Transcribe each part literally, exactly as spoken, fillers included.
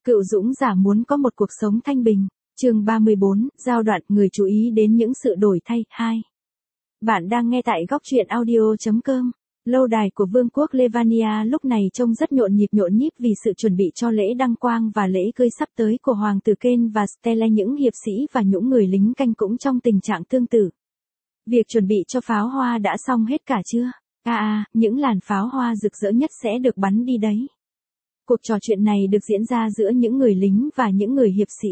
Cựu dũng giả muốn có một cuộc sống thanh bình. Chương ba mươi bốn, giao đoạn, người chú ý đến những sự đổi thay. hai. Bạn đang nghe tại góc truyện audio chấm com. Lâu đài của Vương quốc Levania lúc này trông rất nhộn nhịp nhộn nhíp vì sự chuẩn bị cho lễ đăng quang và lễ cưới sắp tới của Hoàng tử Kane và Stella. Những hiệp sĩ và những người lính canh cũng trong tình trạng tương tự. Việc chuẩn bị cho pháo hoa đã xong hết cả chưa? À à, những làn pháo hoa rực rỡ nhất sẽ được bắn đi đấy. Cuộc trò chuyện này được diễn ra giữa những người lính và những người hiệp sĩ.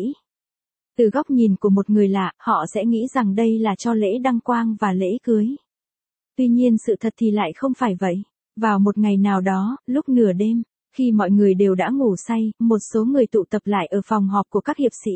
Từ góc nhìn của một người lạ, họ sẽ nghĩ rằng đây là cho lễ đăng quang và lễ cưới. Tuy nhiên sự thật thì lại không phải vậy. Vào một ngày nào đó, lúc nửa đêm, khi mọi người đều đã ngủ say, một số người tụ tập lại ở phòng họp của các hiệp sĩ.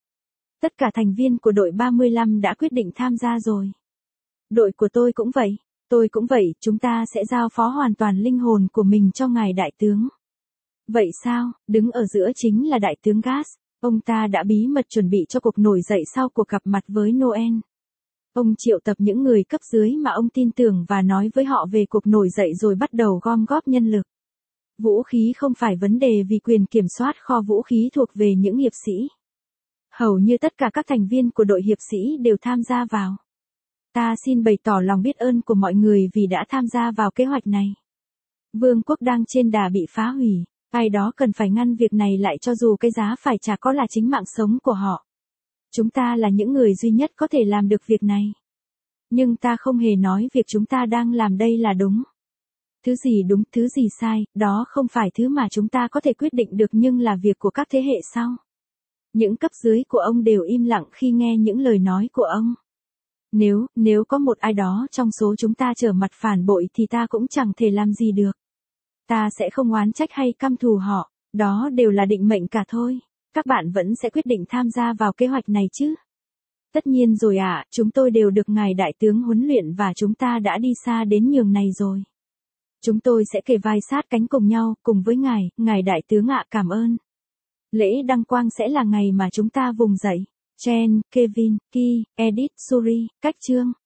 Tất cả thành viên của đội ba mươi lăm đã quyết định tham gia rồi. Đội của tôi cũng vậy, tôi cũng vậy, chúng ta sẽ giao phó hoàn toàn linh hồn của mình cho ngài đại tướng. Vậy sao? Đứng ở giữa chính là đại tướng Gas. Ông ta đã bí mật chuẩn bị cho cuộc nổi dậy sau cuộc gặp mặt với Noel. Ông triệu tập những người cấp dưới mà ông tin tưởng và nói với họ về cuộc nổi dậy rồi bắt đầu gom góp nhân lực. Vũ khí không phải vấn đề vì quyền kiểm soát kho vũ khí thuộc về những hiệp sĩ. Hầu như tất cả các thành viên của đội hiệp sĩ đều tham gia vào. Ta xin bày tỏ lòng biết ơn của mọi người vì đã tham gia vào kế hoạch này. Vương quốc đang trên đà bị phá hủy. Ai đó cần phải ngăn việc này lại cho dù cái giá phải trả có là chính mạng sống của họ. Chúng ta là những người duy nhất có thể làm được việc này. Nhưng ta không hề nói việc chúng ta đang làm đây là đúng. Thứ gì đúng, thứ gì sai, đó không phải thứ mà chúng ta có thể quyết định được nhưng là việc của các thế hệ sau. Những cấp dưới của ông đều im lặng khi nghe những lời nói của ông. Nếu, nếu có một ai đó trong số chúng ta trở mặt phản bội thì ta cũng chẳng thể làm gì được. Ta sẽ không oán trách hay căm thù họ, đó đều là định mệnh cả thôi. Các bạn vẫn sẽ quyết định tham gia vào kế hoạch này chứ? Tất nhiên rồi ạ, à, chúng tôi đều được ngài đại tướng huấn luyện và chúng ta đã đi xa đến nhường này rồi. Chúng tôi sẽ kề vai sát cánh cùng nhau, cùng với ngài, ngài đại tướng ạ, cảm ơn. Lễ đăng quang sẽ là ngày mà chúng ta vùng dậy. Jen, Kevin, Ki, Edith, Suri, cách chương.